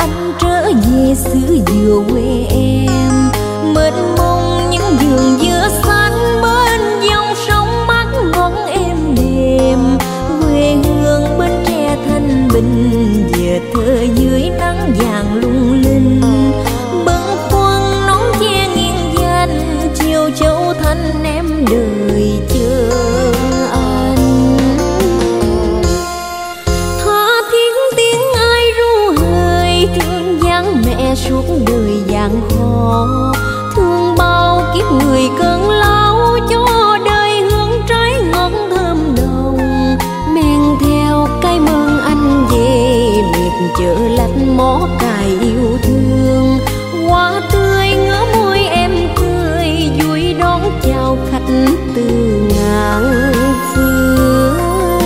anh trở về xứ dừa quê em. Mênh mông những vườn dừa xanh bên dòng sông mát ngọt êm đềm. Quê hương Bến Tre thanh bình về thơ dưới nắng vàng lung linh. Bâng khuâng nón che nghiêng danh chiều châu thanh em đời chờ anh. Tha thiết tiếng ai ru hời thương vắng mẹ suốt đời gian khó. Thương bao kiếp người cơn lao cho đời hương trái ngọt thơm nồng. Men theo cái mương anh về miệt chợ lách mó cài yêu thương. Hoa tươi ngỡ môi em cười vui đón chào khách từ ngàn phương.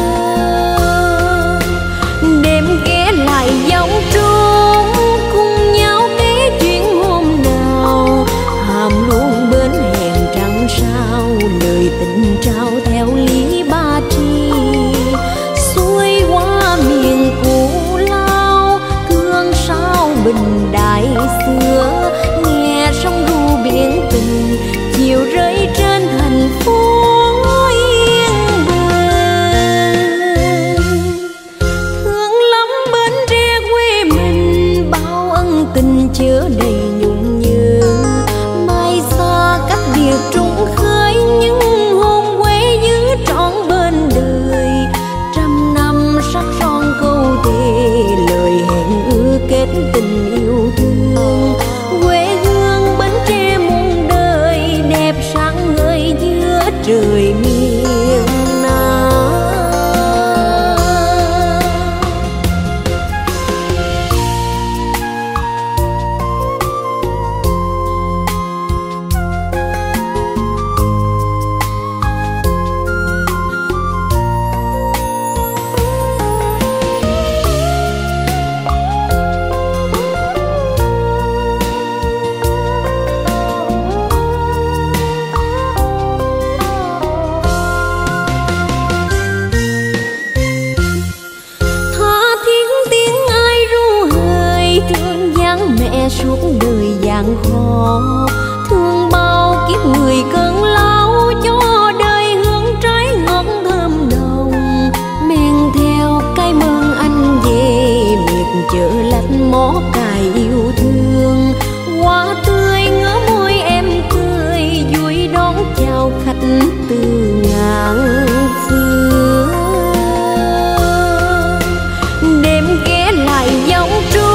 Đêm ghé lại dòng trốn cùng nhau kể chuyện hôm nào. Hàm luôn bên hẹn trăng sao lời tình trao theo lý ba tri. Xuôi qua miền cũ lao thương sao bình đại xưa. Nghe sông ru biển tình chiều rơi trên thành phố yên bình. Thương lắm Bến Tre quê mình bao ân tình chứa đầy nhung nhớ. Mai xa cách biệt trùng khơi những hôn quê giữ trọn bên đời. Trăm năm sắc son câu thề lời hẹn ước kết tình yêu thương. Quê hương Bến Tre muôn đời đẹp sáng ngời giữa trời miền Nam. Suốt đời gian khó thương bao kiếp người cơn lao cho đời hương trái ngọt thơm nồng. Men theo cái mương anh về miệt chợ lách mó cài yêu thương. Hoa tươi ngỡ môi em cười vui đón chào khách từ ngàn phương. Đêm ghé lại dòng trốn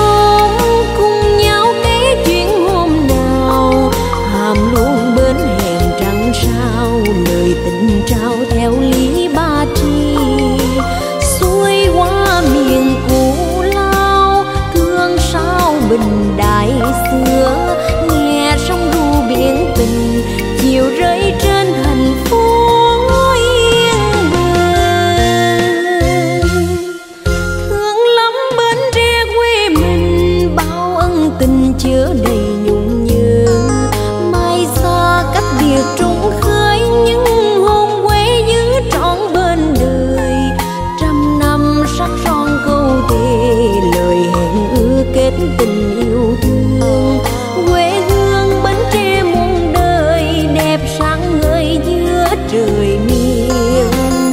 luôn bên hẹn trăng sao lời tình trao theo lý ba tri. Xuôi qua miền cũ lao thương sao bình đại xưa. Nghe sông ru biển tình chiều rơi trên thành phố yên bình. Thương lắm Bến Tre quê mình bao ân tình chứa đầy nhung nhớ. Cách biệt trùng khơi những hôn quê giữ trọn bên đời. Trăm năm sắc son câu thề lời hẹn ước kết tình yêu thương. Quê hương Bến Tre muôn đời đẹp sáng ngời giữa trời miền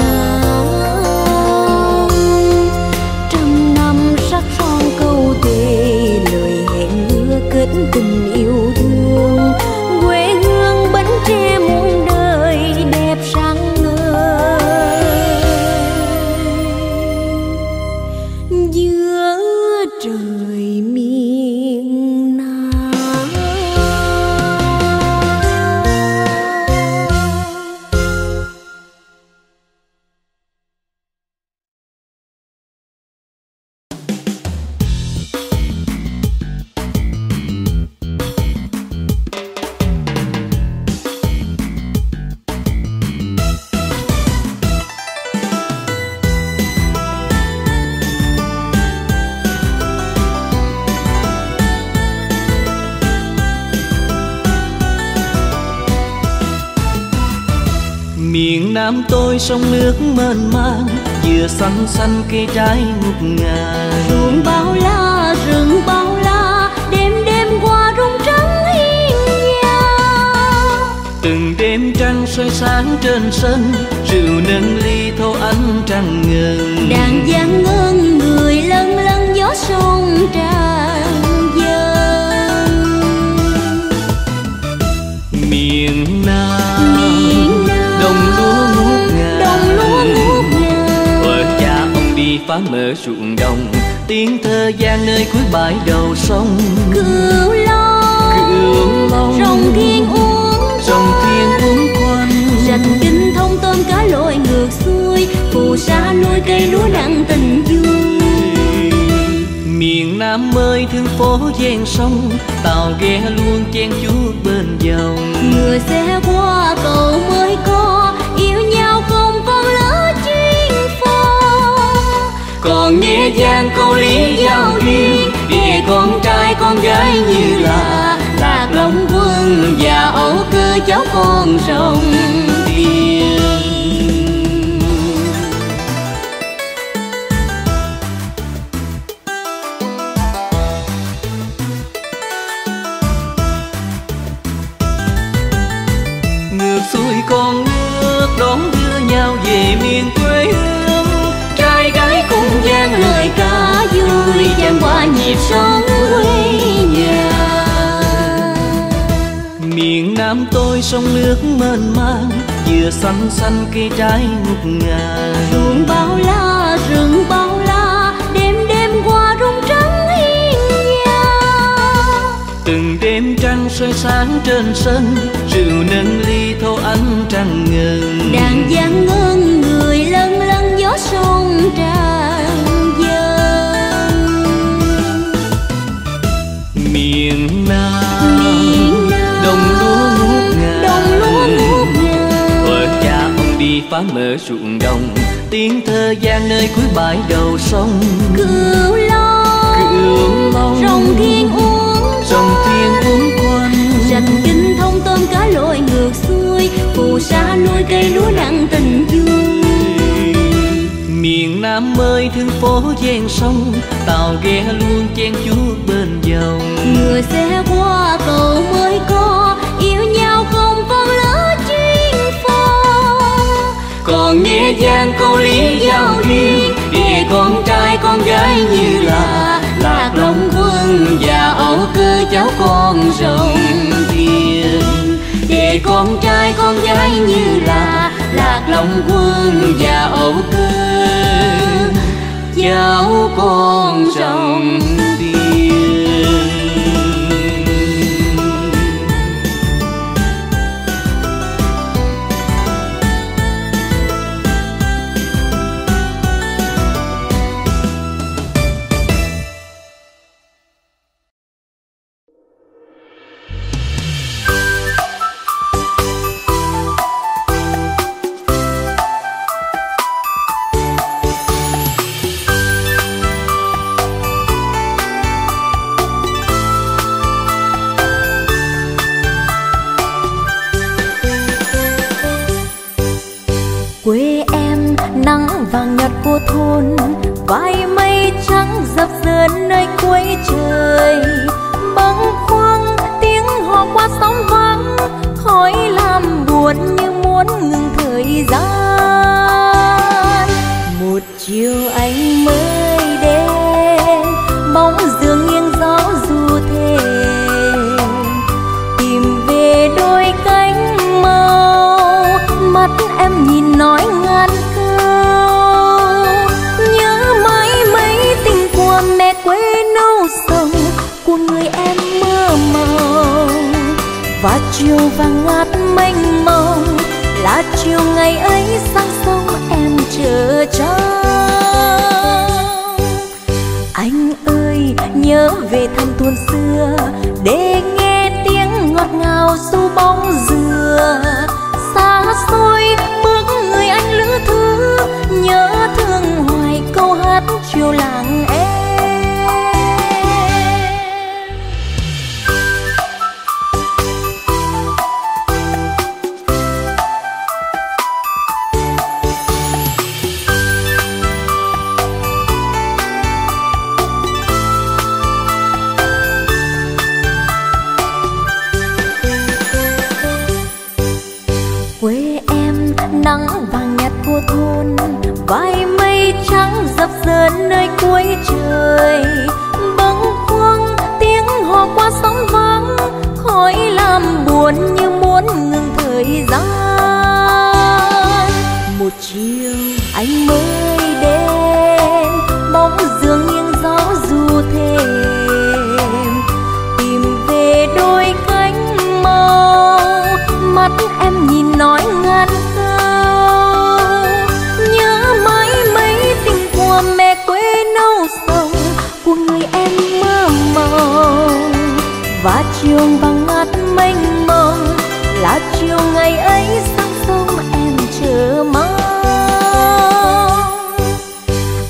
Nam. Trăm năm sắc son câu thề lời hẹn ước kết tình yêu thương. Quê hương Bến Tre muôn đời đẹp sáng ngời giữa trời miền Nam. Miền Nam tôi sông nước mênh mang, dừa xanh xanh cây trái ngút ngàn. Ruộng bao la rừng bao la Từng đêm trăng soi sáng trên sân, rượu nâng ly thâu ánh trăng ngân. Đàn giang ngân người lân lân gió sông tràn dâng. Miền Nam đồng lúa ngút ngàn, vợ cha ông đi phá mở ruộng đồng, tiếng thơ gian nơi cuối bãi đầu sông. Cửu Long rồng thiên uốn quanh, rạch kinh thông tôm cá lội ngược xuôi, phù sa nuôi cây lúa nặng tình vui. Miền Nam ơi thương phố ven sông, tàu ghe luôn chen chúc bên dòng. Ngựa xe qua cầu mới có, yêu nhau không con lỡ chuyên phó. Còn nghe gian câu lý giao duyên, để con trai con gái như là Lạc Long Quân và Âu Cơ cháu con rồng Thiên. Ngược xuôi con nước đón đưa nhau về miền quê hương, trai gái cùng gian lời ca vui chan qua nhịp sống quê nhà. Miền Nam tôi sông nước mênh mang, vừa xanh xanh cây trái ngút ngàn. Ruộng bao la rừng bao la, đêm đêm qua rung trắng hiên nhà. Từng đêm trăng soi sáng trên sân, rượu nâng ly thâu ánh trăng ngân. Đàn giang ngân người lân lân gió sông tràn dâng. Miền Nam đồng lúa ngút ngàn, vợ cha ông đi phá mở ruộng đồng, tiếng thơ gian nơi cuối bãi đầu sông. Cửu Long rồng thiên uốn quanh, rạch kinh thông tôm cá lội ngược xuôi, phù sa nuôi cây lúa nặng tình vui. Miền Nam ơi thương phố ven sông, tàu ghe luôn chen chúc bên dòng. Ngựa xe qua cầu mới có, yêu nhau không con lỡ chuyên phó. Còn nghe gian câu lý giao duyên, để con trai con gái như là Lạc Long Quân và Âu Cơ cháu con rồng Thiên. Để con trai con gái như là Lạc Long Quân và Âu Cơ cháu con rồng Thiên. Quê em nắng vàng nhạt của thôn, vai mây trắng dập dờn nơi cuối trời. Bâng khuâng tiếng hò qua sóng vắng, khói làm buồn như muốn ngừng thời gian. Một chiều anh mới đến, bóng dường nghiêng gió du thềm, tìm về đôi cánh màu. Mắt em nhìn nói ngàn câu, nhớ mãi mấy tình của mẹ quê nâu sông, của người em mơ mộng. Và chiều vàng ngát mênh mông là chiều ngày ấy sang sông em chờ trông. Anh ơi nhớ về thăm thôn xưa, để nghe tiếng ngọt ngào du bóng dừa. Xa xôi bước người anh lữ thứ, nhớ thương hoài câu hát chiều làng em.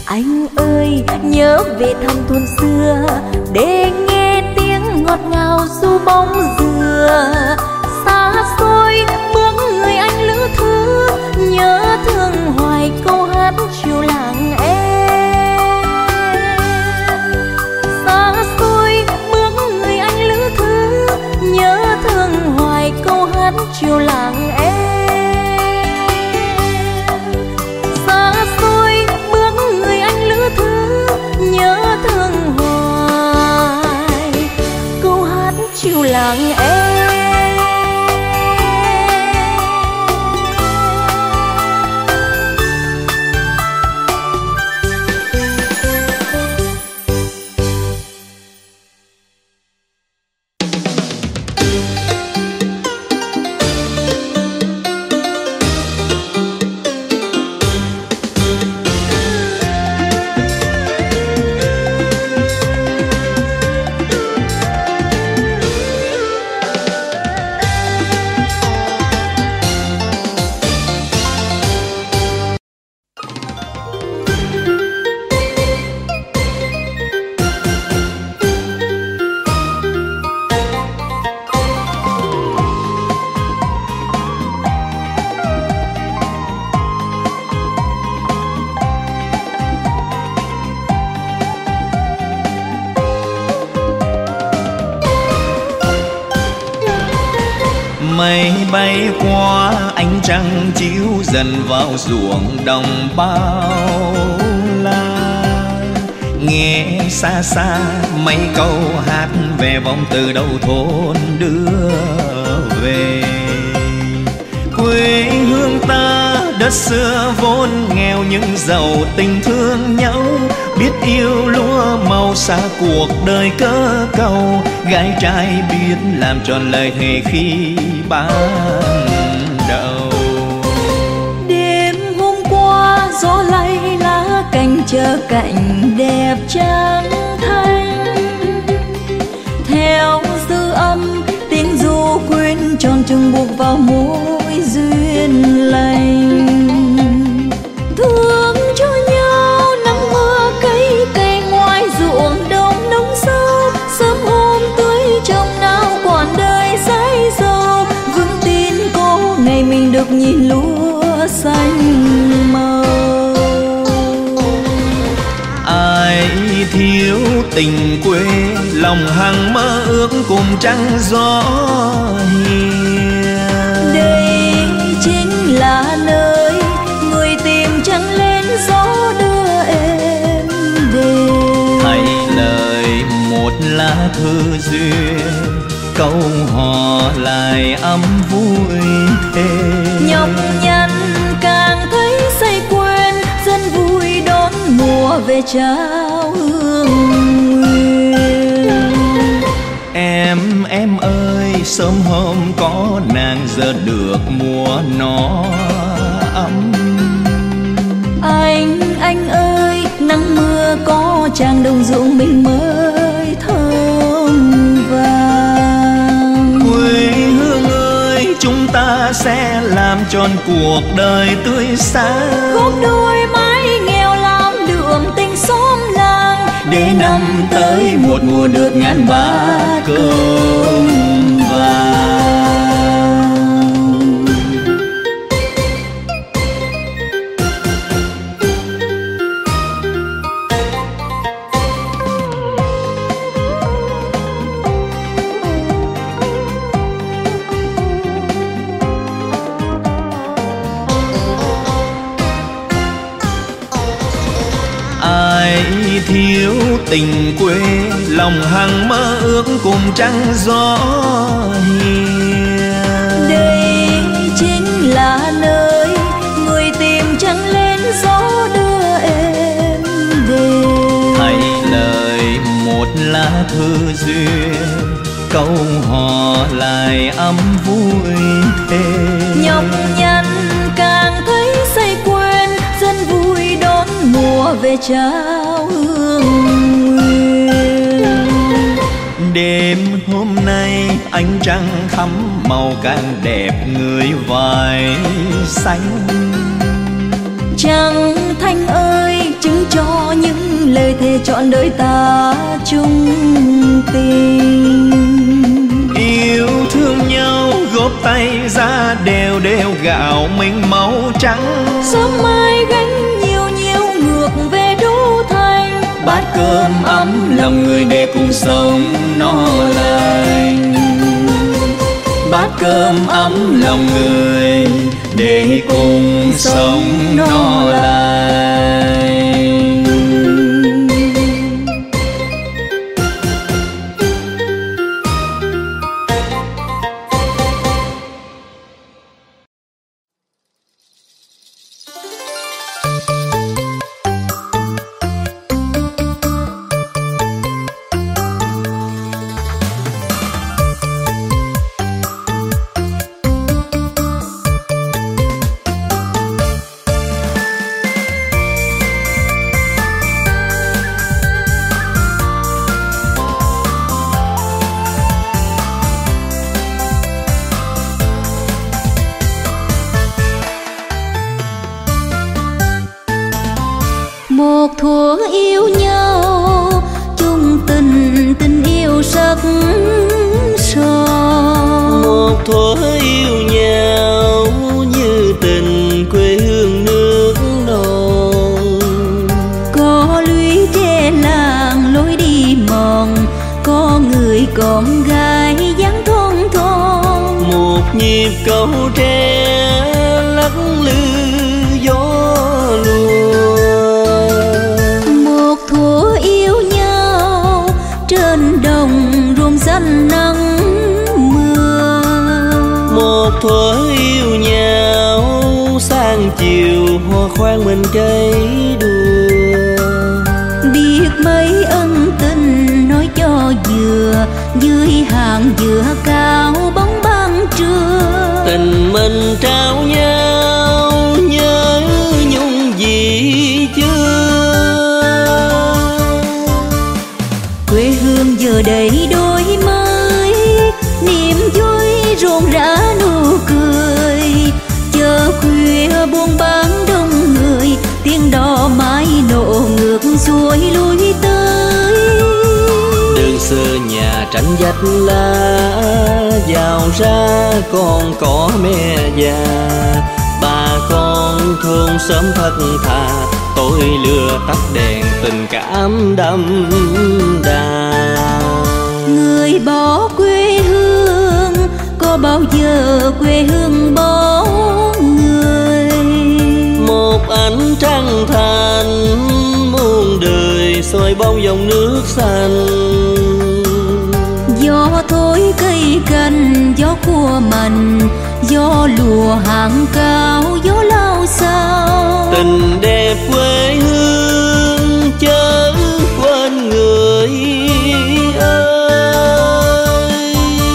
Anh ơi nhớ về thăm thôn xưa, để nghe tiếng ngọt ngào du bóng dừa. Xa xôi bước người anh lữ thứ, nhớ thương hoài câu hát chiều làng em. Xa xôi bước người anh lữ thứ, nhớ thương hoài câu hát chiều làng em. Xa xôi bước người anh lữ thứ, nhớ thương hoài câu hát chiều làng em. Mây bay qua ánh trăng chiếu dần vào ruộng đồng bao la. Nghe xa xa mấy câu hát về vọng từ đầu thôn đưa về. Quê hương ta đất xưa vốn nghèo nhưng giàu tình thương nhau, biết yêu lúa màu xa cuộc đời cơ cầu. Gái trai biết làm tròn lời thề khi ban đầu. Đêm hôm qua gió lay lá cành chờ cảnh đẹp trắng thanh. Theo dư âm tiếng ru quên tròn trừng buộc vào môi duyên lành. Thương cho nhau nắng mưa cấy cây ngoài ruộng đồng nông sâu. Sớm hôm tưới trong nào còn đời say dầu. Vững tin có ngày mình được nhìn lúa xanh màu. Ai thiếu tình quê lòng hằng mơ ước cùng trăng gió hiền. Đây chính là nơi người tìm trăng lên gió đưa em về. Hãy lời một lá thư duyên, câu hò lại ấm vui thêm. Nhọc nhằn càng thấy say quên, dân vui đón mùa về trao hương nguyên. Em ơi sớm hôm có nàng giờ được mùa nó ấm. Anh ơi nắng mưa có chàng đồng ruộng mình mới thơm vàng. Quê hương ơi chúng ta sẽ làm tròn cuộc đời tươi sáng. Góp đôi mái nghèo làm đượm tình xóm làng, để năm tới một mùa được ngàn bát cơm vàng. Ai thiếu tình quê lòng hằng mơ ước cùng trăng gió hiền. Đây chính là nơi người tìm trăng lên gió đưa em về. Hãy lời một lá thư duyên, câu hò lại ấm vui thêm. Nhọc nhằn càng thấy say quên, dân vui đón mùa về trao hương nguyên. Đêm hôm nay ánh trăng thắm màu càng đẹp người vải xanh. Trăng thanh ơi chứng cho những lời thề trọn đời ta chung tình. Yêu thương nhau góp tay ra đều đều gạo mình màu trắng. Sớm mai gánh nhiều nhiều ngược về đô thành. Bát cơm ấm lòng người để cùng sống no lành. Bát cơm ấm lòng người để cùng sống no lành. Một thuở yêu nhau chung tình, tình yêu sắc son. Một thuở yêu nhau như tình quê hương nước non. Có lũy tre làng lối đi mòn, có người con gái dáng thon thon. Một nhịp câu tre lắc lư gió lùa. Một thuở yêu nhau trên đồng ruộng xanh nắng mưa. Một thuở yêu nhau sang chiều hoa khoan mình cây đùa. Biết mấy ân tình nói cho vừa, dưới hàng dừa cao bóng ban trưa. Tình mình trao nhau nhớ nhung gì chưa. Quê hương giờ đây đổi mới, niềm vui rộn rã nụ cười. Chờ khuya buôn bán đông người, tiếng đò mái nổ ngược xuôi lui tới. Đường xưa nhà tranh vách lá, vào ra còn có mẹ già. Bà con thương sớm thật thà, tôi lừa tắt đèn tình cảm đậm đà. Người bỏ quê hương, có bao giờ quê hương bỏ người. Một ánh trăng thanh muôn đời soi bóng dòng nước xanh. Gió thổi cây cành, gió khua mành, gió lùa hàng cao, gió lao sao. Tình đẹp quê hương chớ quên người ơi.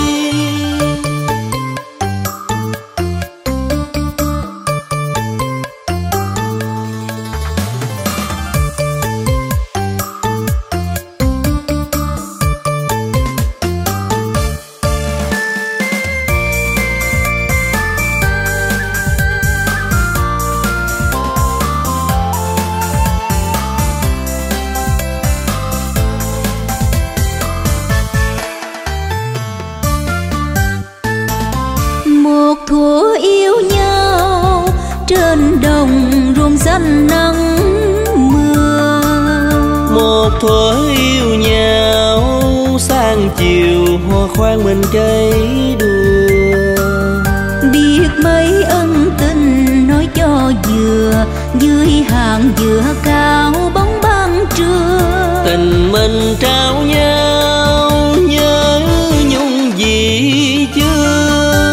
Một thuở yêu nhau trên đồng ruộng xanh nắng mưa. Một thuở yêu nhau sang chiều hoa khoan mình cây đùa. Biết mấy ân tình nói cho vừa, dưới hàng dừa cao bóng ban trưa. Tình mình trao nhau nhớ nhung gì chưa.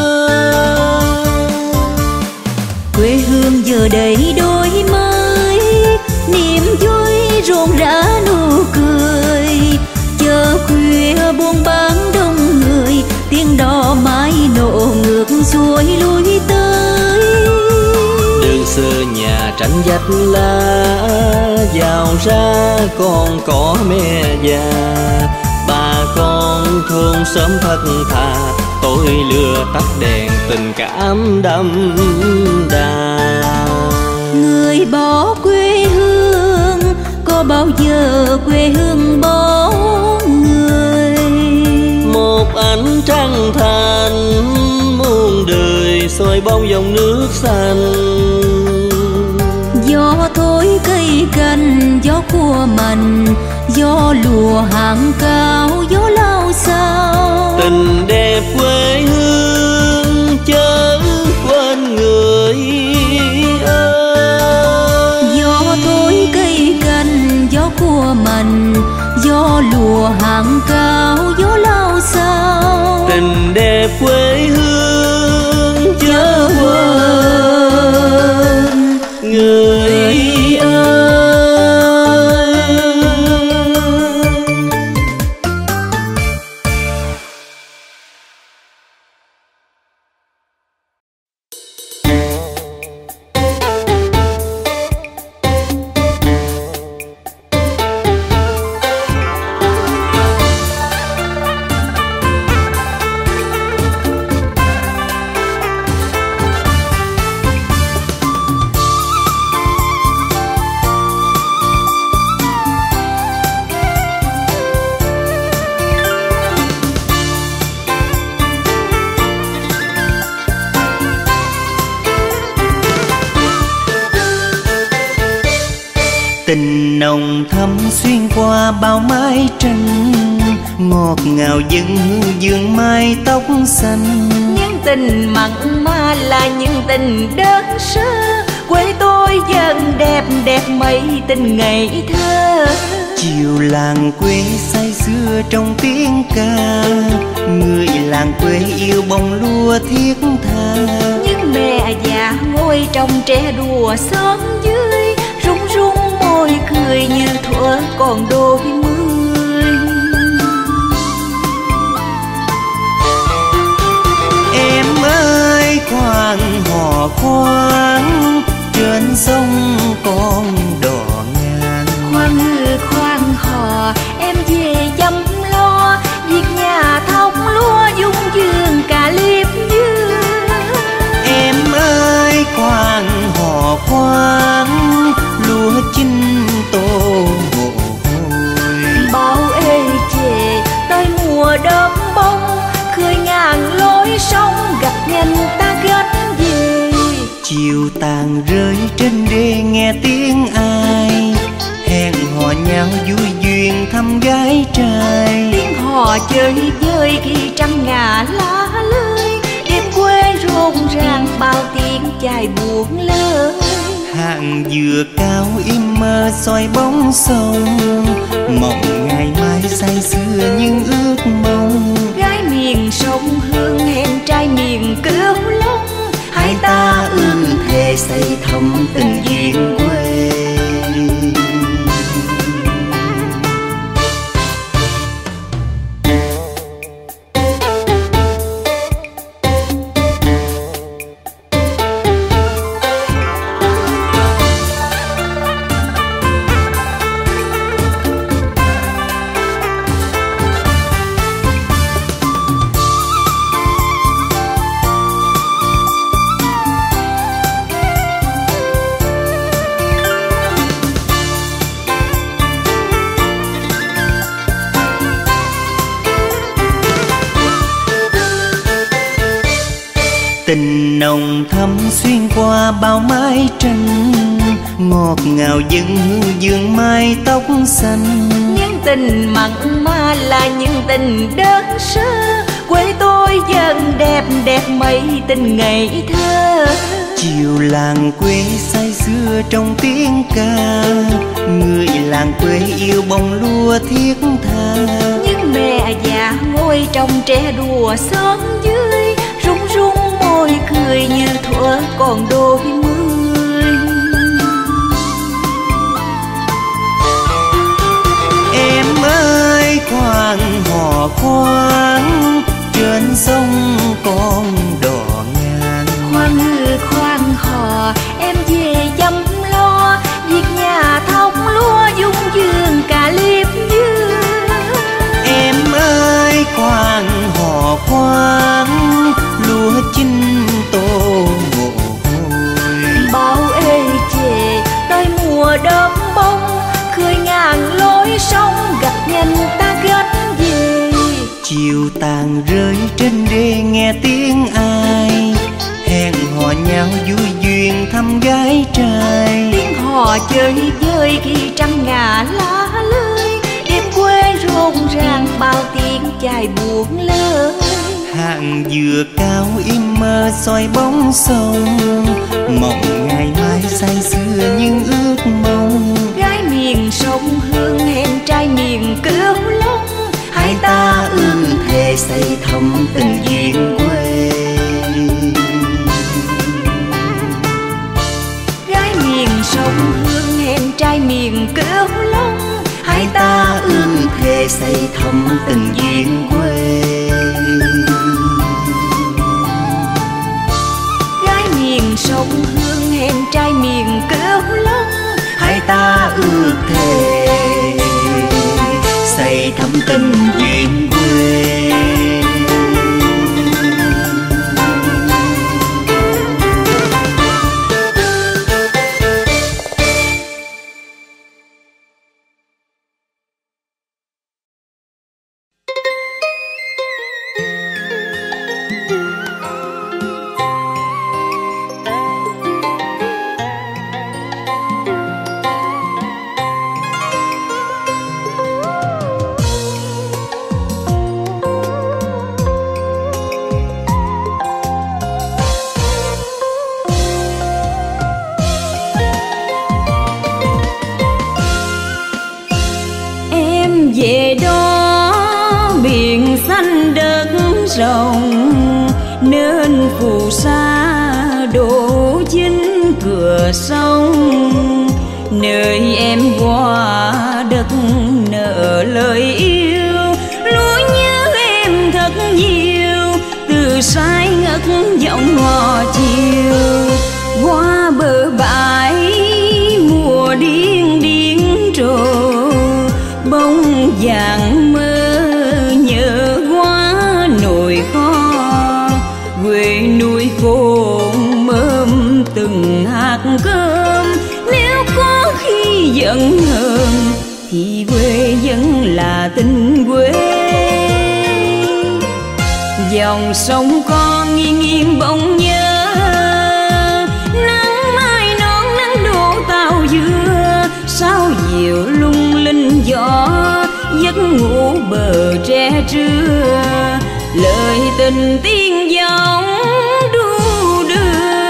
Quê hương giờ đây đổi mới, niềm vui rộn rã nụ cười. Chờ khuya buôn bán đông người, tiếng đò mái nổ ngược xuôi lui tới. Đường xưa nhà tranh vách lá, vào ra còn có mẹ già. Bà con thương sớm thật thà, tôi lừa tắt đèn tình cảm đậm đà. Người bỏ quê hương, có bao giờ quê hương bỏ người. Một ánh trăng thanh muôn đời soi bóng dòng nước xanh. Gió thổi cây cành, gió cua mành, gió lùa hàng cao, gió lao sao. Tình đẹp quê hương chớ quên người ơi. Gió thổi cây cành, gió cua mành, gió lùa hàng cao, gió lao sao. Tình đẹp quê hương chớ quên người ơi. Tình nồng thắm xuyên qua bao mái tranh, ngọt ngào dâng hương dương mai tóc xanh. Những tình mặn mà là những tình đơn sơ, quê tôi dần đẹp đẹp mấy tình ngây thơ. Chiều làng quê say sưa trong tiếng ca, người làng quê yêu bông lúa thiết tha. Những mẹ già ngồi trong tre đùa xóm dưới, rung rung môi cười như thuở còn đôi mươi. Em ơi khoan hò khoan, trên sông con đò ngang. Khoan hư khoan hò, em về chăm lo việc nhà thông lúa dung dương cả liếp dương. Em ơi khoan hò khoan, lúa chín tô mồ hôi. Bao ê chề tới mùa đơm bông, khơi ngàn lối sông gặp nhanh ta gánh về. Chiều tàn rơi trên đê nghe tiếng ai, hẹn hò nhau vui duyên thăm gái trai. Tiếng hò chơi vơi khi trăng ngả lá lơi, đêm quê rộn ràng bao tiếng chài buồn lơi. Hàng dừa cao im mơ soi bóng sông, mộng ngày mai say sưa nhưng ước mong. Gái miền sông Hương hẹn trai miền Cửu Long, hai ta ương thề xây thầm tình duyên quê. Tình nồng thắm xuyên qua bao mái tranh, ngọt ngào dâng hương dương mai tóc xanh. Những tình mặn mà là những tình đơn sơ, quê tôi dần đẹp đẹp mấy tình ngây thơ. Chiều làng quê say sưa trong tiếng ca, người làng quê yêu bông lúa thiết tha. Những mẹ già ngồi trong tre đùa xóm dưới, rung rung môi cười như thuở còn đôi mươi. Em ơi khoan hò khoan, trên sông con đò ngang. Khoan hư khoan hò, em về chăm lo việc nhà thông lúa dung dương cả liếp dương. Em ơi khoan hò khoan, lúa chín tô mồ hôi. Bao ê chề tới mùa đơm bông, khơi ngàn Chiều tàn rơi trên đê nghe tiếng ai hẹn hò nhau vui duyên thăm gái trai. Tiếng hò chơi vơi khi trăng ngả lá lơi, đêm quê rộn ràng bao tiếng chài buồn lơi. Hàng dừa cao im mơ soi bóng sông, mộng ngày mai say sưa nhưng ước mong. Gái miền sông Hương hẹn trai miền Cửu Long, hai ta ước thề xây thầm tình duyên quê. Gái miền sông Hương hẹn trai miền Cửu Long, hai ta ước thề xây thầm tình duyên quê. Gái miền sông Hương hẹn trai miền Cửu Long, hai ta ước thề xây thắm tình duyên quê. Về đó biển xanh đất rộng, nên phù sa đổ chính cửa sông. Nơi em qua đất nợ lời yêu, lúa nhớ em thật nhiều, từ say ngất giọng hò chiều. Qua bờ bãi mùa điên điên trôi, bóng vàng mơ nhớ quá nỗi khó. Quê núi cồn mớm từng hạt cơm, nếu có khi giận hờn thì quê vẫn là tình quê. Dòng sông con nghiêng nghiêng bóng nhớ, nắng mai non nắng đổ tàu dừa. Sao diệu lung linh gió, giấc ngủ bờ tre trưa. Lời tình tiên giọng đu đưa,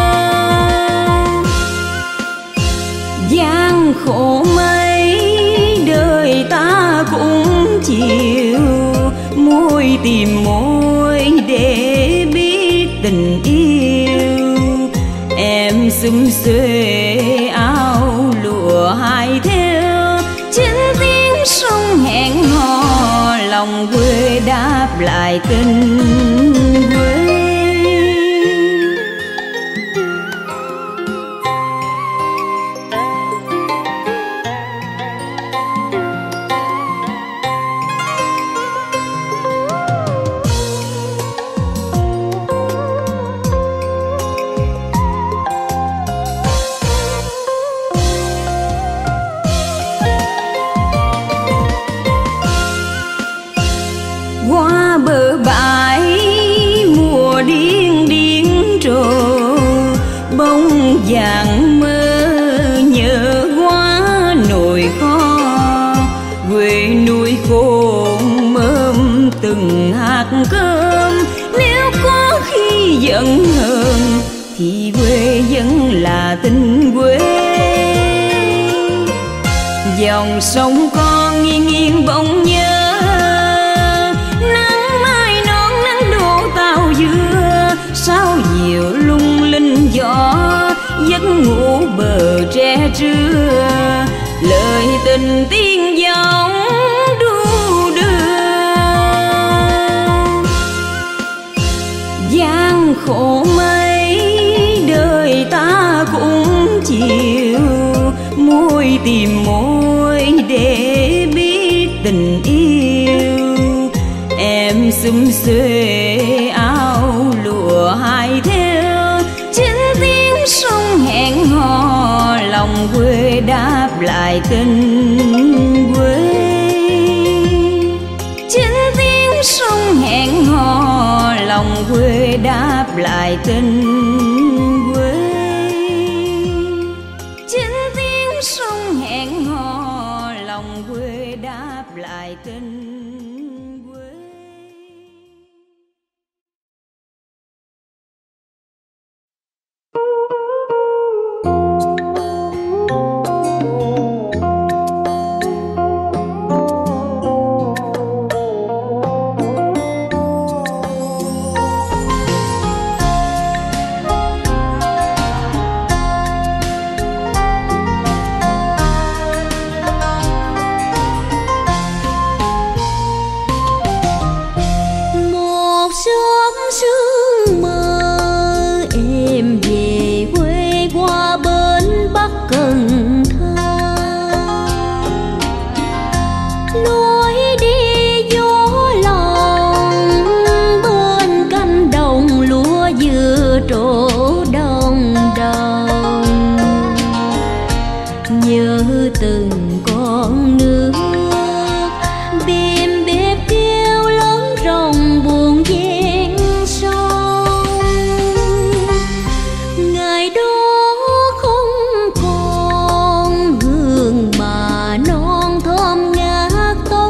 gian khổ mấy đời ta cũng chịu. Môi tìm môi để biết tình yêu, em xum xuê áo lụa hai theo. Trên tiếng sông hẹn hò, lòng quê đáp lại tình quê. Qua bờ bãi mùa điên điên trôi, bóng vàng mơ nhớ quá nỗi khó. Quê núi cồn mớm từng hạt cơm, nếu có khi giận hờn thì quê vẫn là tình quê. Dòng sông con nghiêng nghiêng bóng nhớ, nắng mai non nắng đổ tàu dừa. Sao diệu lung linh gió, giấc ngủ bờ tre trưa. Lời tình tiên giọng đu đưa, gian khổ mấy đời ta cũng chịu. Môi tìm môi để biết tình yêu, em xum xuê áo lụa hai theo. Trên tiếng sông hẹn hò, lòng quê đáp lại tình quê. Trên tiếng lại tình quê. Chính tiếng sông hẹn hò, lòng quê đáp lại tình quê. Sương mơ em về quê qua bến Bắc Cần Thơ, lối đi gió lòng bên cánh đồng lúa vừa trổ đồng đồng, nhớ từng con nước bìm bếp kêu lớn rồng buồn ven sông. Ngày đó không còn hương mà non thơm ngát tóc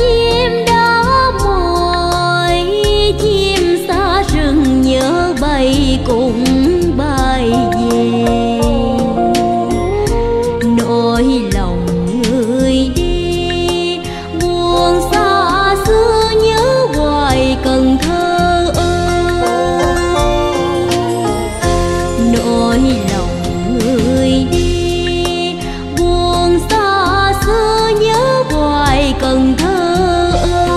chim đó mỏi, chim xa rừng nhớ bay cùng bay về. Nỗi lòng người đi buồn xa xưa nhớ hoài Cần Thơ ơi. Nỗi lòng người đi buồn xa xưa nhớ hoài Cần Thơ ơi.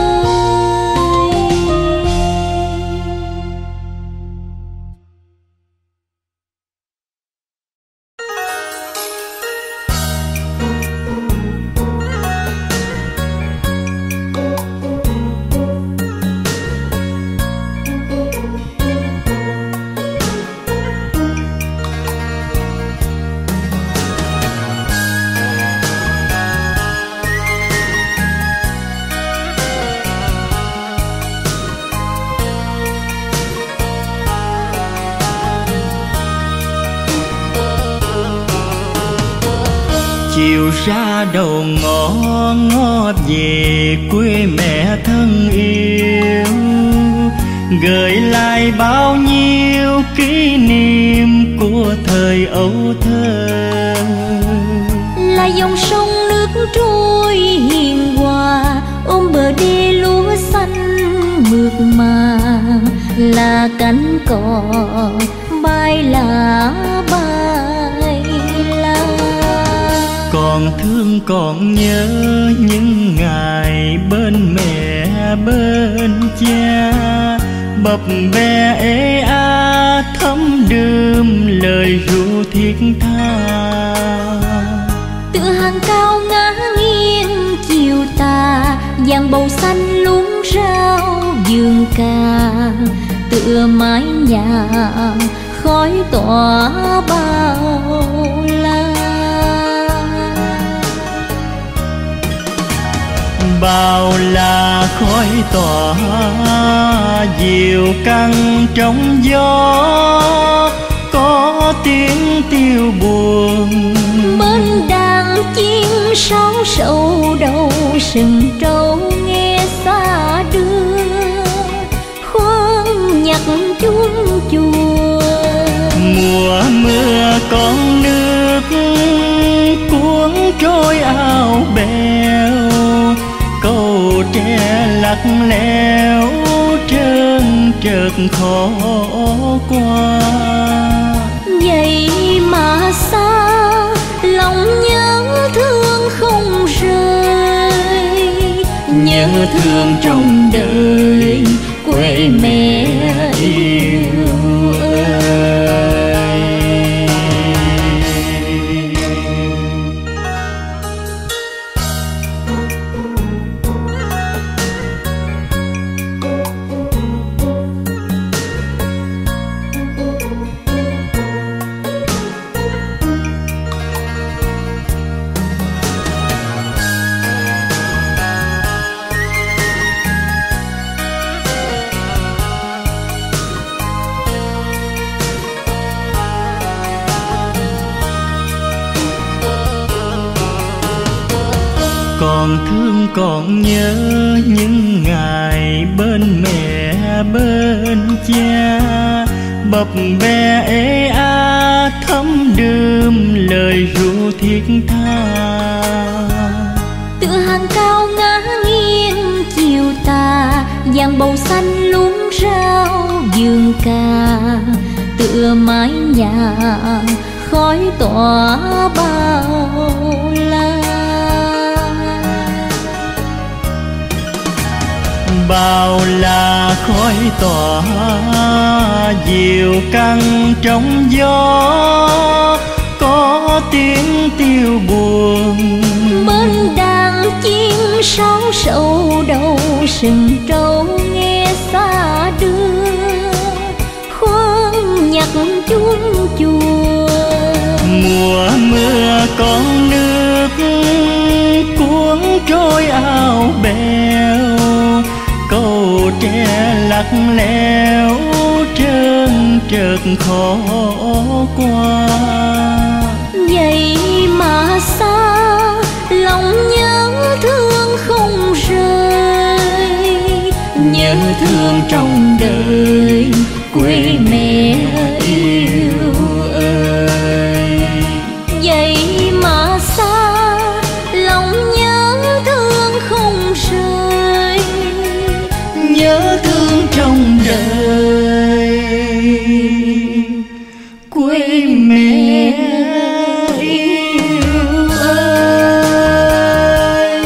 Chiều ra đầu ngõ ngó về quê mẹ thân yêu, gửi lại bao nhiêu kỷ niệm của thời ấu thơ. Là dòng sông nước trôi hiền hòa, ôm bờ đê lúa xanh mượt mà. Là cánh cò bay lá bay lá. Còn thương còn nhớ những ngày bên mẹ bên cha, bập bẹ ê a thấm đượm lời ru thiết tha. Tựa hàng cao ngả nghiêng chiều tà, vàng bầu xanh luống rau vườn cà. Tựa mái nhà khói tỏa bao la. Bao là khói tỏa dịu căng trong gió, có tiếng tiêu buồn Bên đàn chim sáo sầu đầu sừng trâu nghe xa đưa. Khoan nhạc chuông chùa mùa mưa con nước cuốn trôi áo bèo. Câu tre lắc lẻo trơn trượt khó qua. vậy mà xa lòng nhớ thương không rơi. Nhớ thương trong đời quê mẹ yêu ơi. Còn thương còn nhớ những ngày bên mẹ bên cha, bập bẹ ê a thấm đượm lời ru thiết tha. Tựa hàng cao ngả nghiêng chiều tà, vàng bầu xanh luống rau vườn cà. Tựa mái nhà khói tỏa bao la. Bao là khói tỏa dịu căng trong gió, có tiếng tiêu buồn Bên đàn chim sáo sầu đầu sừng trâu nghe xa đưa. Khoan nhạc chuông chùa mùa mưa con nước cuốn trôi áo bèo. Câu tre lắc lẻo trơn trượt khó qua. vậy mà xa lòng nhớ thương không rơi. thương trong đời quê mẹ yêu ơi. Vậy mà xa lòng nhớ thương không rời, nhớ thương trong đời quê mẹ yêu ơi.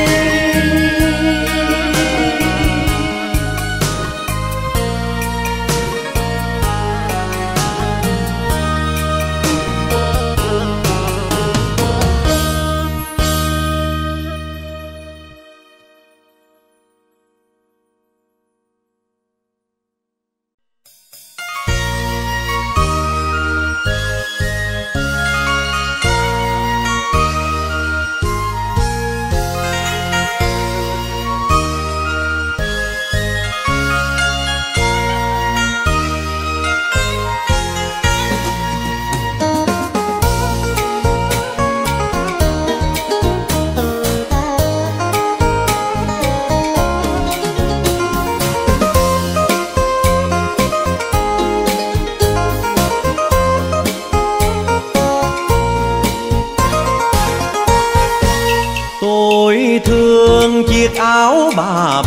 Tôi thương chiếc áo bà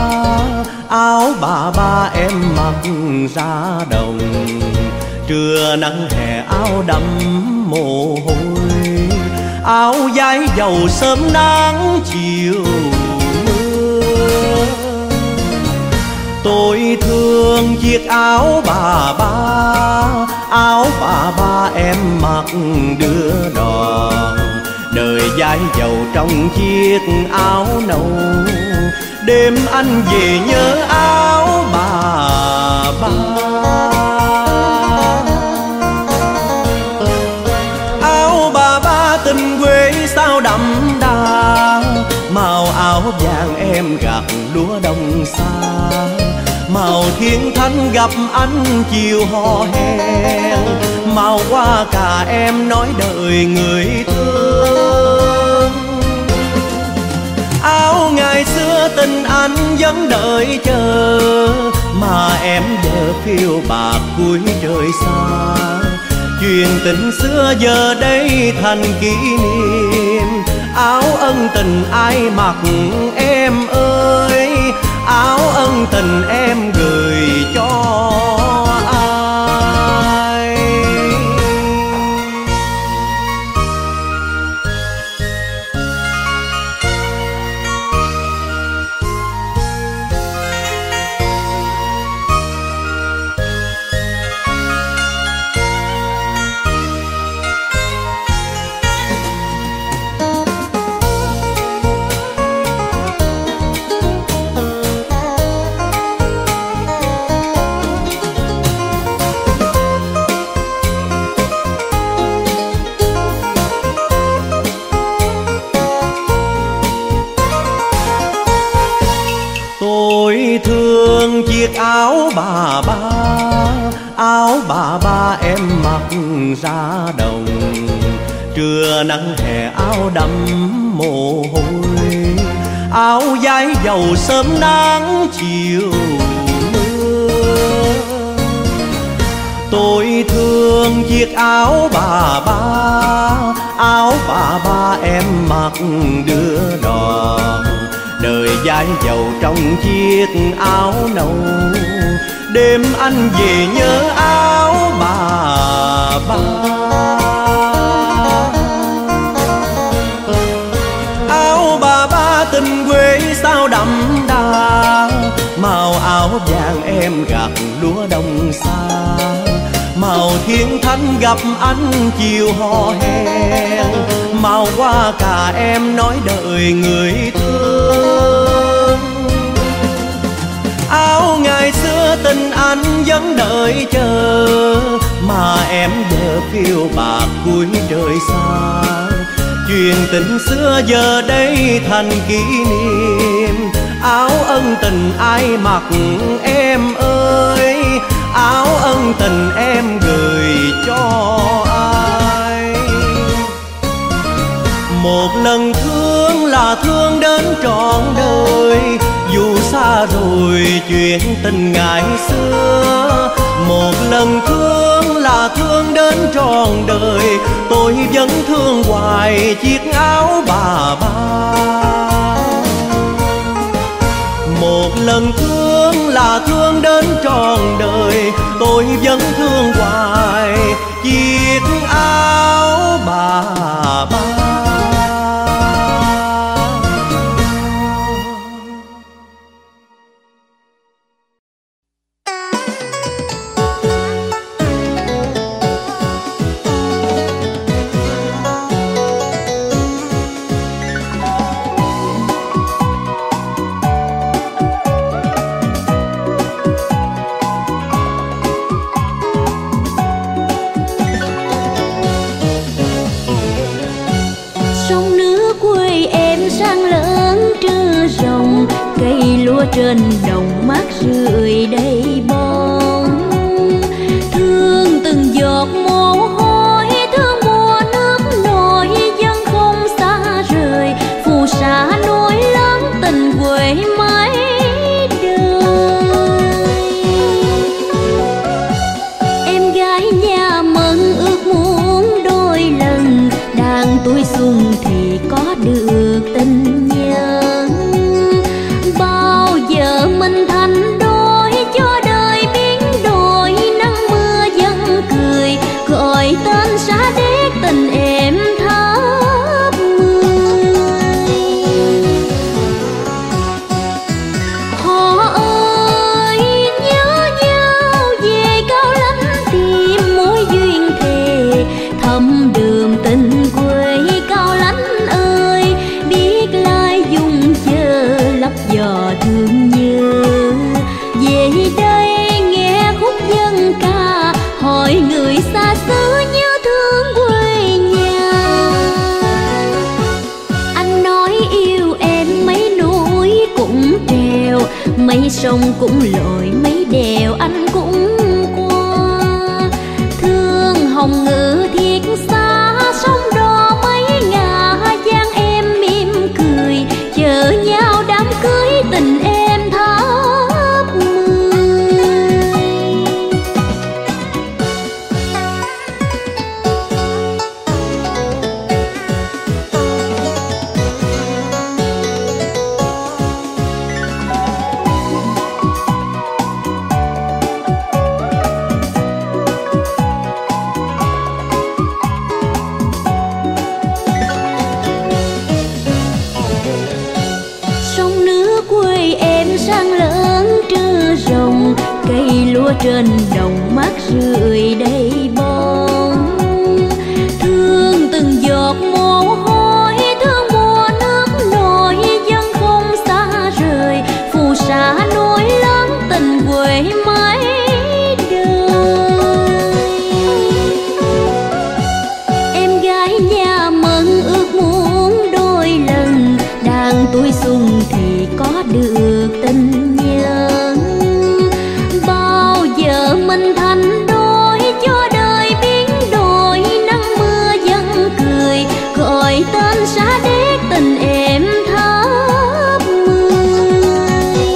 ba em mặc ra đồng. Trưa nắng hè áo đẫm mồ hôi, áo dái dầu sớm nắng chiều mưa. Tôi thương chiếc áo bà ba em mặc đưa đò. Đời dãi dầu trong chiếc áo nâu, đêm anh về nhớ áo bà ba. Áo bà ba tình quê sao đậm đà, màu áo vàng em gặt lúa đông xa. Màu thiên thanh gặp anh chiều hò hẹn, màu hoa cà em nói đời người thương. Áo ngày xưa tình anh vẫn đợi chờ, mà em giờ phiêu bạc cuối trời xa. Chuyện tình xưa giờ đây thành kỷ niệm, áo ân tình ai mặc em ơi. Áo ân tình em gửi cho ai. Tôi thương chiếc áo bà ba em mặc ra đồng. Trưa nắng hè áo đẫm mồ hôi, áo dái dầu sớm nắng chiều mưa. Tôi thương chiếc áo bà ba em mặc đưa đò. Đời dãi dầu trong chiếc áo nâu, đêm anh về nhớ áo bà ba. Áo bà ba tình quê sao đậm đà, màu áo vàng em gặt lúa đông xa. Màu thiên thanh gặp anh chiều hò hẹn, màu hoa cà em nói đời người thương. Áo ngày xưa tình anh vẫn đợi chờ, mà em giờ phiêu bạc cuối trời xa. Chuyện tình xưa giờ đây thành kỷ niệm, áo ân tình ai mặc em ơi. Áo ân tình em gửi cho ai. Một lần thương là thương đến trọn đời, dù xa rồi chuyện tình ngày xưa. Một lần thương là thương đến trọn đời, tôi vẫn thương hoài chiếc áo bà ba. Một lần thương là thương đến trọn đời, tôi vẫn thương hoài chiếc áo bà ba. Trên đồng mát rượi đầy bóng, thương từng giọt mồ hôi, thương mùa nước nổi dân không xa rời, phù sa nỗi lớn tình quê mãi đời. Em gái nhà mừng ước muốn đôi lần, đang tuổi xuân thì có được tình nhân. Giờ mình thành đôi cho đời biến đổi, nắng mưa vẫn cười gọi tên xa đét tình em thắp mười. Họ ơi nhớ nhau về Cao Lãnh tìm mối duyên thề, thăm đường tình quê Cao Lãnh ơi, biết lai dùng chờ lấp dò thương nhớ. Về đây nghe khúc dân ca, hỏi người xa xứ nhớ thương quê nhà. Anh nói yêu em mấy núi cũng trèo, mấy sông cũng lội, mấy đèo anh cũng qua. Thương Hồng Ngự thiệt xa, sông đò mấy ngả giang em mỉm cười, chờ nhau đám cưới tình em thắp mười. Sông nước quê em sang lớn trưa rồng, cây lúa trên đồng mát rượi đầy bóng. Thương từng giọt mồ hôi, thương mùa nước nổi dân không xa rời, phù sa nỗi lớn tình quê mãi đời. Em gái nhà mừng ước muốn đôi lần, đang tuổi xuân thì có được tình nhân. Bao giờ mình thành đôi cho đời biến đổi, nắng mưa vẫn cười gọi tên xa đét tình em thắp mười.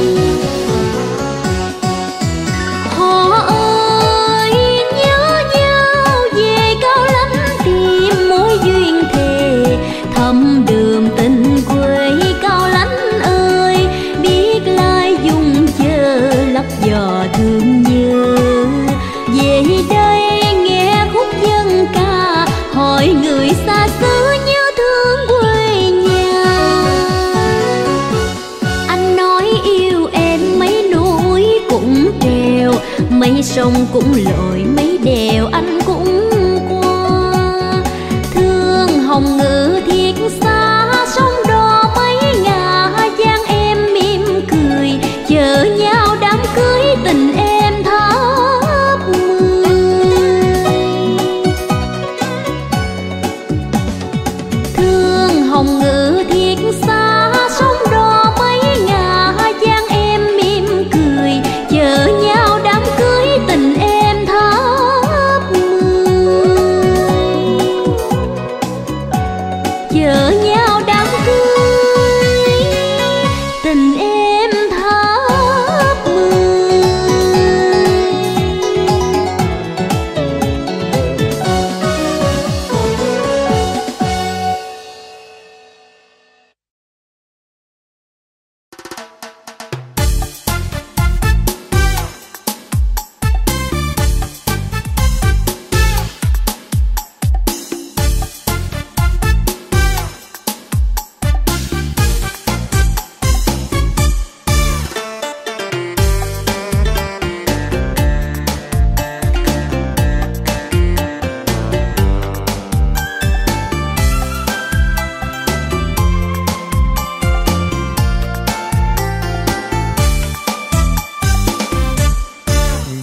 Họ ơi nhớ nhau về Cao Lãnh tìm mối duyên thề, thăm đường tình quê Cao Lãnh ơi, biết lai dùng chờ lấp dò thương nhớ. Về đây nghe khúc dân ca, hỏi người xa xứ nhớ thương quê nhà. Anh nói yêu em mấy núi cũng trèo, mấy sông cũng lội, mấy đèo anh cũng qua. Thương Hồng Ngự thiệt xa, sông đò mấy ngả giang em mỉm cười, chờ nhau đám cưới tình em thắp mười. Thương Hồng Ngự thiệt xa, sông đò mấy ngả giang em mỉm cười, chờ nhau đám cưới tình em thắp mười.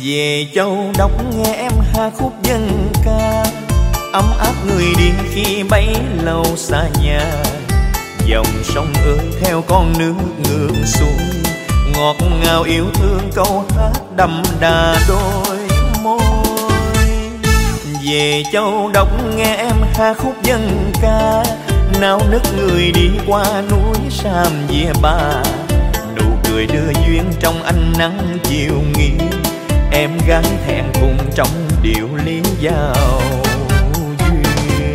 Về Châu Đốc nghe em hát khúc dân ca, ấm áp người đi khi bấy lâu xa nhà. Dòng sông ơi theo con nước ngược xuôi, ngọt ngào yêu thương câu hát đậm đà đôi môi. Về Châu Đốc nghe em hát khúc dân ca, nao nức người đi qua núi Sam Dìa Ba. Nụ cười đưa duyên trong ánh nắng chiều nghiêng, em gái thẹn cùng trong điệu lý giao duyên.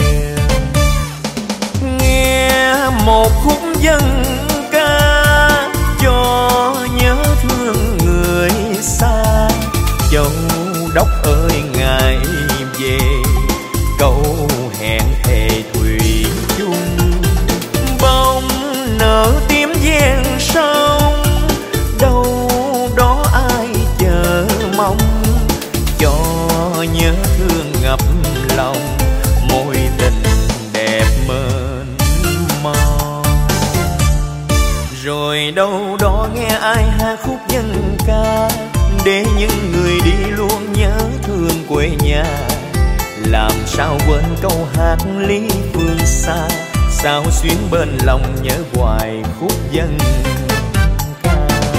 Nghe một khúc dân ca cho nhớ thương người xa. Châu Đốc ơi ngày về, câu hẹn thề thủy chung. Bông nở tím ven sông, đâu đó ai chờ mong. Cho nhớ thương ngập lòng, môi tình đẹp mênh mông. Rồi đâu đó nghe ai hát khúc dân ca, để những người đi luôn nhớ thương quê nhà. Làm sao quên câu hát Lý Phương xa, sao xuyến bên lòng nhớ hoài khúc dân ca.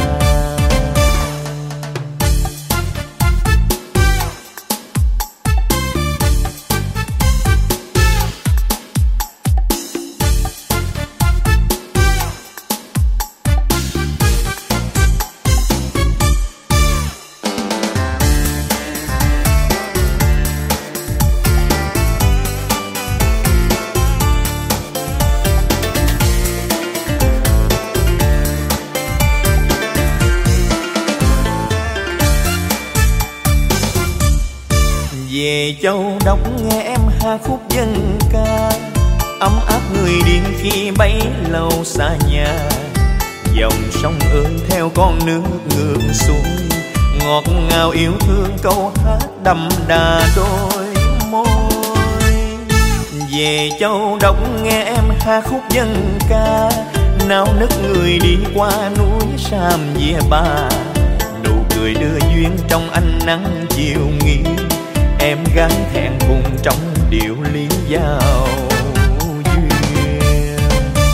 Về Châu Đốc nghe em hát khúc dân ca, ấm áp người đi khi bấy lâu xa nhà. Dòng sông ơi theo con nước ngược xuôi, ngọt ngào yêu thương câu hát đậm đà đôi môi. Về Châu Đốc nghe em hát khúc dân ca, nao nức người đi qua núi Sam Dìa Ba. Nụ cười đưa duyên trong ánh nắng chiều nghiêng, em gái thẹn cùng trong điệu lý giao duyên.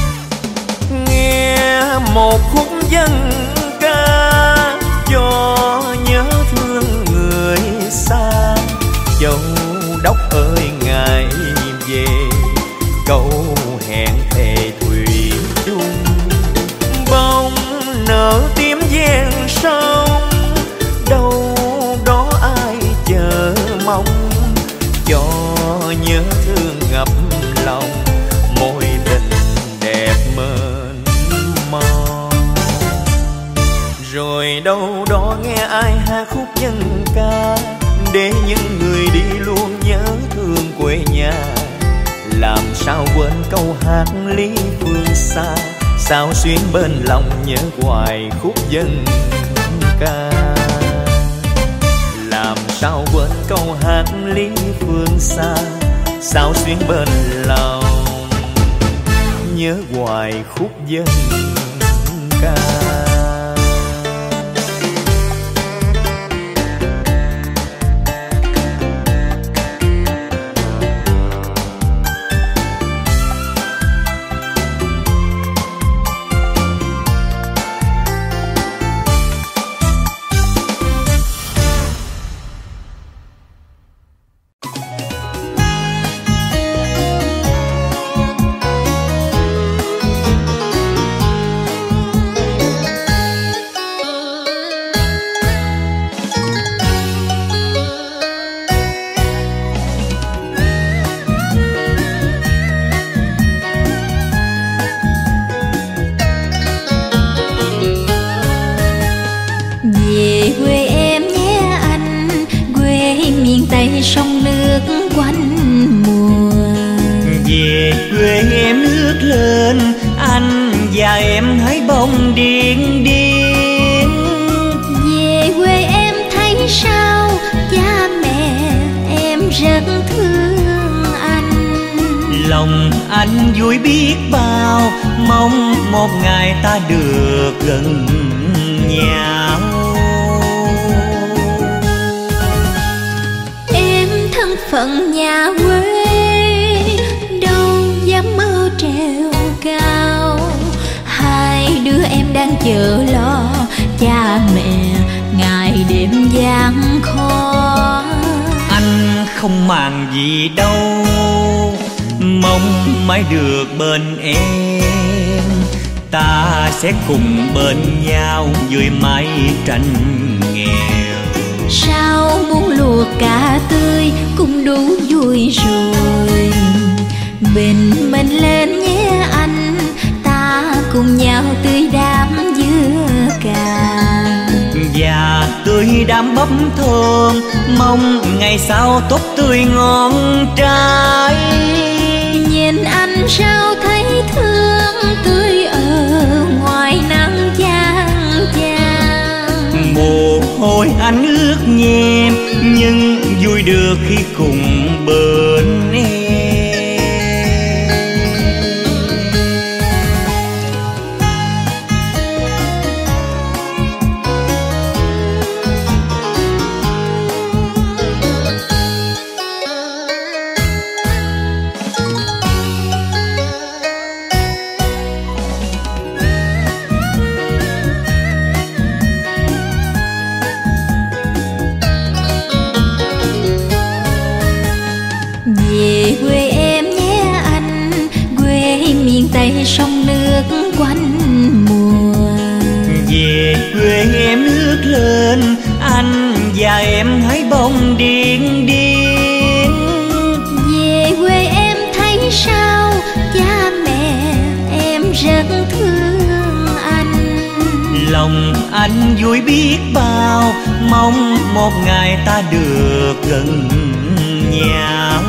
Nghe một khúc dân ca cho nhớ thương người xa. Châu Đốc ơi ngày về, câu hẹn thề thủy chung. Bông nở tím ven sông, đâu đó ai chờ mong. Cho nhớ thương ngập lòng, môi tình đẹp mênh mông. Rồi đâu đó nghe ai hát khúc dân ca, để những người đi luôn nhớ thương quê nhà. Làm sao quên câu hát Lý Phương xa, sao xuyến bên lòng nhớ hoài khúc dân ca. Làm sao quên câu hát Lý Phương xa, sao xuyến bên lòng nhớ hoài khúc dân ca. Sông nước quanh mùa. Về quê em ước lên, anh và em hãy bông điên điên. Về quê em thấy sao, cha mẹ em rất thương anh. Lòng anh vui biết bao, mong một ngày ta được gần nhau. chờ lo cha mẹ ngày đêm gian khó. Anh không màng gì đâu, mong mãi được bên em. Ta sẽ cùng bên nhau dưới mái tranh nghèo. Sao muốn luộc cà tươi cũng đủ vui rồi. Bình minh lên nhé anh, ta cùng nhau tươi đám dưa cà. Và tươi đám bắp thơm, mong ngày sau tốt tươi ngon trái. Nhìn anh sao thấy thương tươi ở ngoài nắng chang chang. Mồ hôi anh ướt nhèm, nhưng vui được khi cùng bên em. Về quê em nhé anh, quê miền Tây sông nước quanh mùa. Về quê em ước lên, anh và em hãy bông điên điên. Về quê em thấy sao, cha mẹ em rất thương anh. Lòng anh vui biết bao, mong một ngày ta được gần nhau.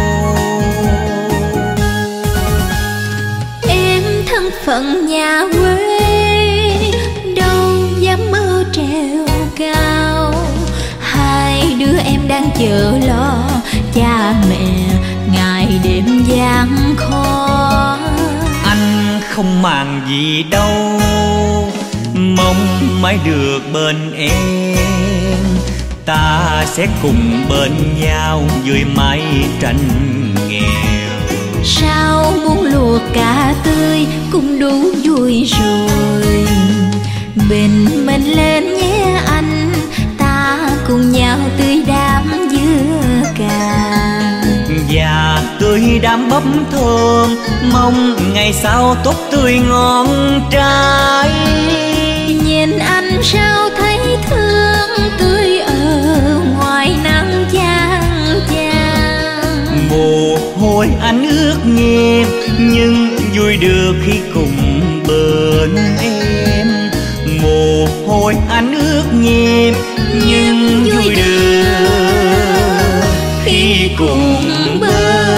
Em thân phận nhà quê, đâu dám mơ trèo cao. Hai đứa em đang chờ lo cha mẹ ngày đêm gian khó. Anh không màng gì đâu, mong mãi được bên em. Ta sẽ cùng bên nhau dưới mái tranh nghèo. Sao muốn luộc cà tươi cũng đủ vui rồi. Bình minh lên nhé anh, ta cùng nhau tươi đám dưa cà. Và tươi đám bắp thơm, mong ngày sau tốt tươi ngon trái. Nhìn anh sao thấy thương tươi ở ngoài nắng chang chang. Mồ hôi anh ướt nhèm, nhưng vui được khi cùng bên em. Mồ hôi anh ướt nhèm, nhưng vui được khi cùng bên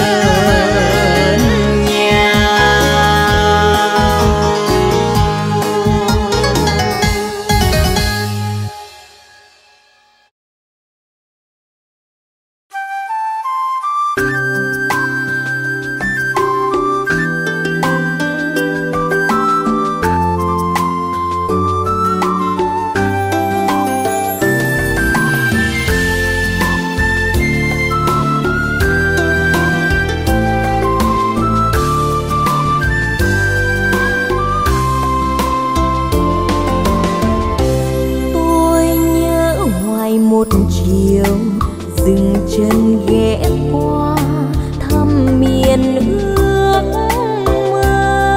nhau. một chiều dừng chân ghé qua thăm miền ước mơ.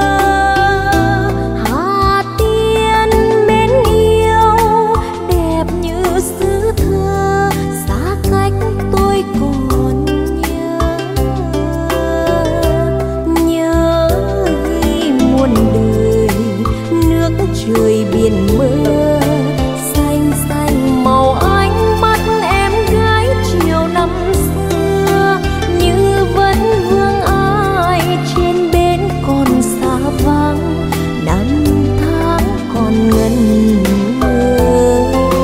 Hà Tiên mến yêu đẹp như xứ thơ, xa cách tôi còn nhớ ghi muôn đời nước trời biển mơ. Màu ánh mắt em gái chiều năm xưa như vẫn vương ai trên bến còn xa vắng, năm tháng còn ngần ngơ.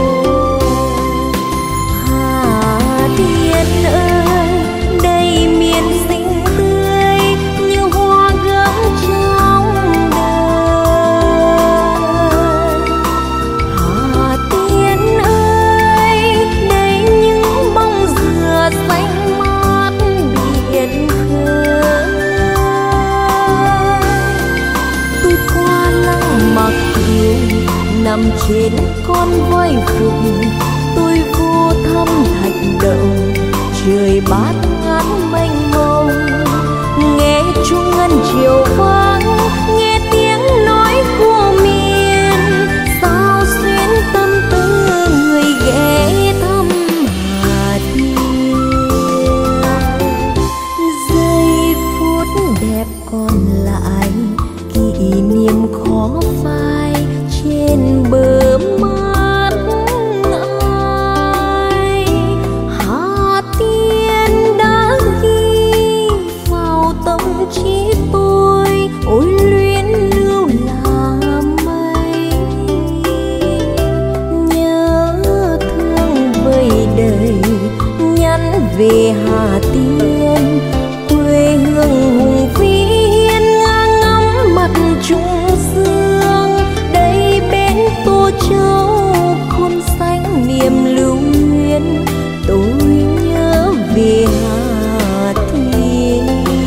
Hà Tiên ơi, đây miền xinh tươi như hoa gấm trong đời. nằm trên con voi phục, tôi vô thăm thạch động, trời bát ngát mênh mông. Nghe chuông ngân chiều vang, nghe tiếng nói của miền, sao xuyến tâm tư người ghé thăm Hà Tiên. Giây phút đẹp còn lại, kỷ niệm khó phai trên bờ mắt ai. Hà Tiên đã ghi vào tâm trí tôi, ôi luyến lưu là mây. Nhớ thương vơi đời, nhắn về Hà Tiên, quê hương hùng vĩ ngang ngắm mặt trung dương. Đây bến Tô Châu khôn xanh niềm lưu luyến, tôi nhớ về Hà Tiên.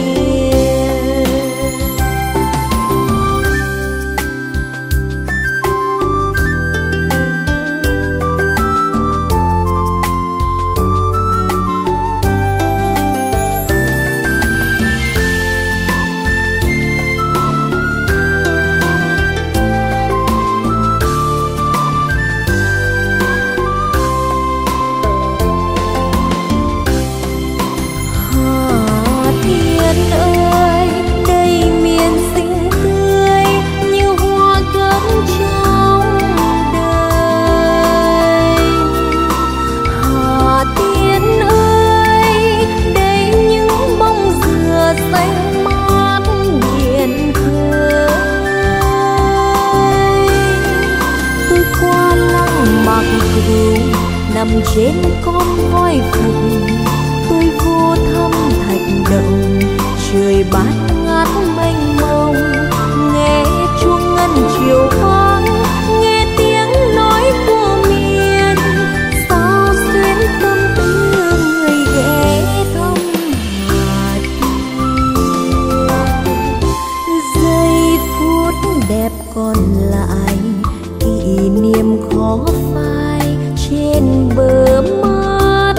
Hà Tiên ơi, đây miền xinh tươi như hoa cấm trong đời. Hà Tiên ơi, đây những bông dừa xanh mát biển khơi. Tôi qua lăng Mạc Cửu, nằm trên con voi phục, tôi vô thăm thạch động, trời bát ngát mênh mông. Nghe chuông ngân chiều vang, nghe tiếng nói của miền, sao xuyến tâm tư người ghé thăm Hà Tiên. Giây phút đẹp còn lại, kỷ niệm khó phai trên bờ mắt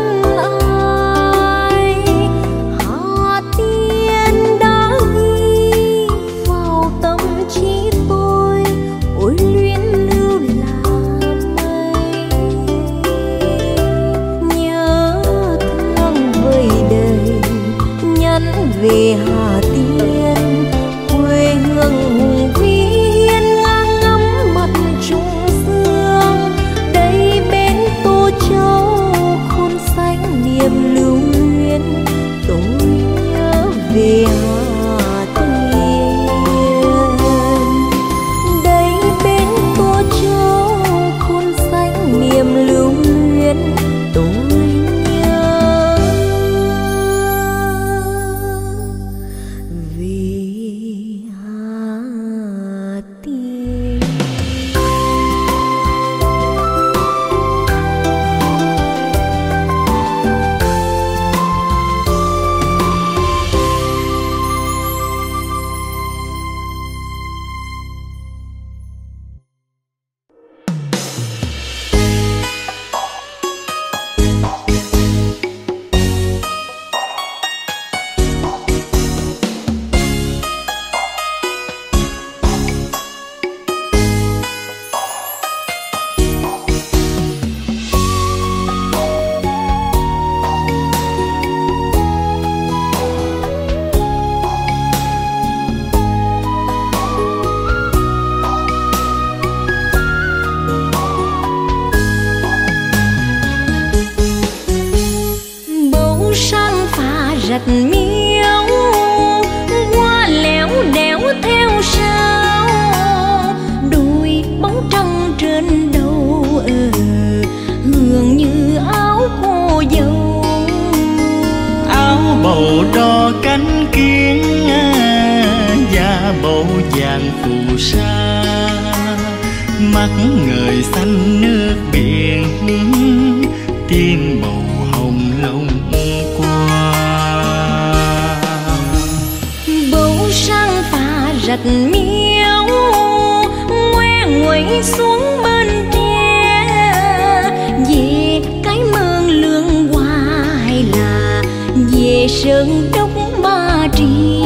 ai. Hà Tiên đã ghi vào tâm trí tôi, ôi luyến lưu là mây. Nhớ thương vơi đời, nhắn về Hà Tiên, quê hương hùng vĩ ngang ngắm mặt trung dương. Đây bến Tô Châu khôn xanh niềm lưu luyến, tôi nhớ về Hà Tiên. Đây bến Tô Châu khôn xanh niềm lưu luyến, tôi nhớ về Hà Tiên. Bầu sang phà rạch miếu, qua lẻo đẻo theo sao, đôi bóng trăng trên đầu hương như áo cô dâu. Áo bầu đo cánh kiến, da bầu vàng phù sa, mắt ngời xanh nước biển, tim bầu hồng lông qua. Bầu sang phà rạch miếu, ngoe nguẩy xuống bên tre, về cái mương lương hoa hay là về sơn đốc Ba Tri.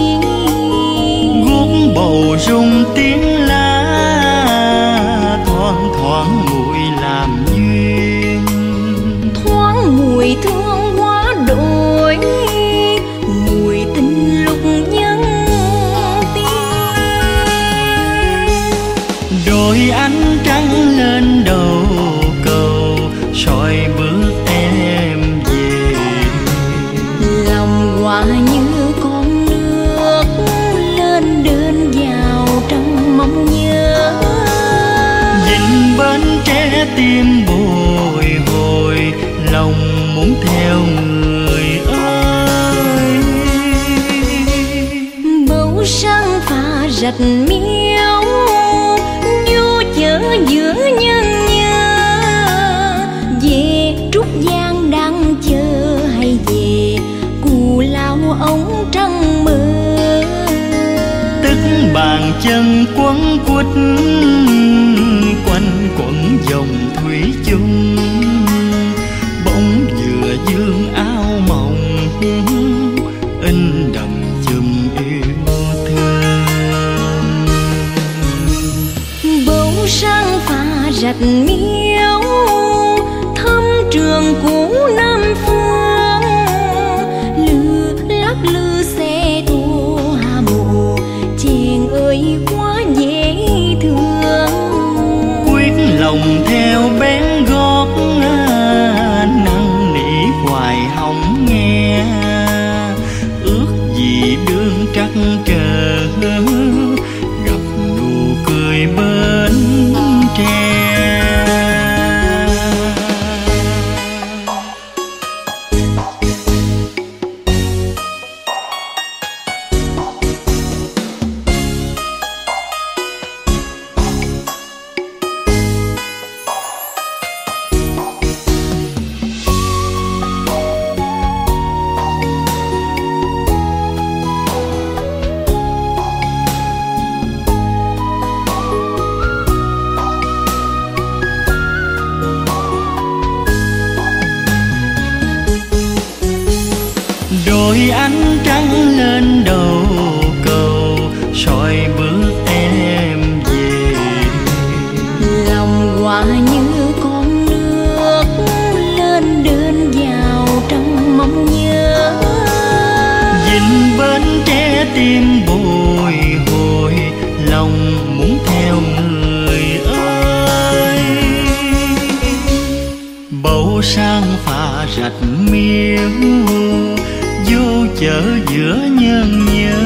Guốc bầu rung tiếng lá, thoang thoảng mùi làm duyên, thoáng mùi thương quá đổi, mùi tình lúc nhân tiên. đôi ánh trắng lên đầu cầu soi bước em về. Lòng hòa như con nước lên đơn vào trong mong nhớ. Nhìn bên tre tim bồi hồi, lòng muốn theo người ơi. Bầu sang pha rạch miếu, vô chợ giữa nhân nhớ. Về Trúc Giang đang chờ hay về Cù Lao ống trăng mơ. Tức bàn chân quấn quýt quanh quẩn dòng thủy chung, bóng dừa dương áo mộng in đậm chùm yêu thương. Bầu sang pha rạch miếu, thăm trường cũ Nam Phương. Lư lắc lư xe tô hà mộ, chàng ơi quá dễ thương. Quyết lòng theo bén gót, năn nỉ hoài hỏng nghe. Ước gì đương trắc trở, gặp nụ cười bên tre. Đôi ánh trắng lên đầu cầu soi bước em về. Lòng hòa như con nước lên đơn vào trong mong nhớ. Nhìn bên tre tim bồi hồi, lòng muốn theo người ơi. Bầu sang pha rạch miếu, vô chợ giữa nhân nhớ.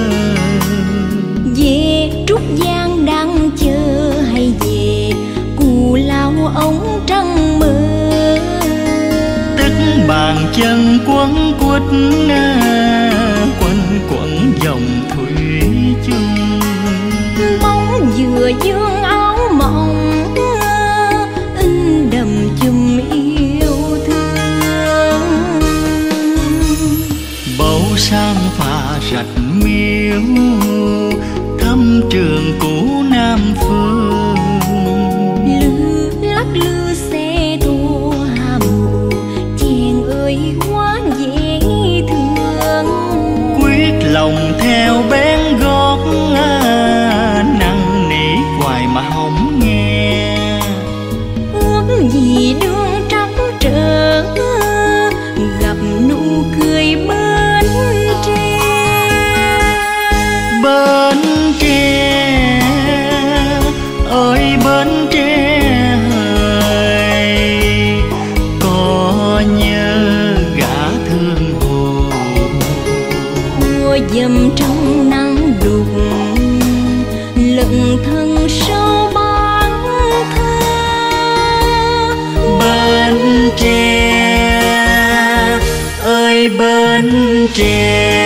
Về Trúc Giang đang chờ hay về Cù Lao ống trăng mơ. Tức bàn chân quấn quýt quanh quẩn dòng thủy chung, Bóng dừa dương áo mộng in đậm chùm yêu thương. bầu sang pha rạch miếu, thăm trường cũ Nam Phương. Lư lắc lư xe tô hà mộ, chàng ơi quá dễ thương. Quyết lòng theo bén gót, năn nỉ hoài mà hổng nghe. Ước gì đương trắc trở, gặp nụ cười bên tre. Bên tre ơi bên tre ơi, có nhớ gã thương hồ. Mùa dầm trong nắng đục, lận thân sâu bán thơ. Bên tre ơi bên tre,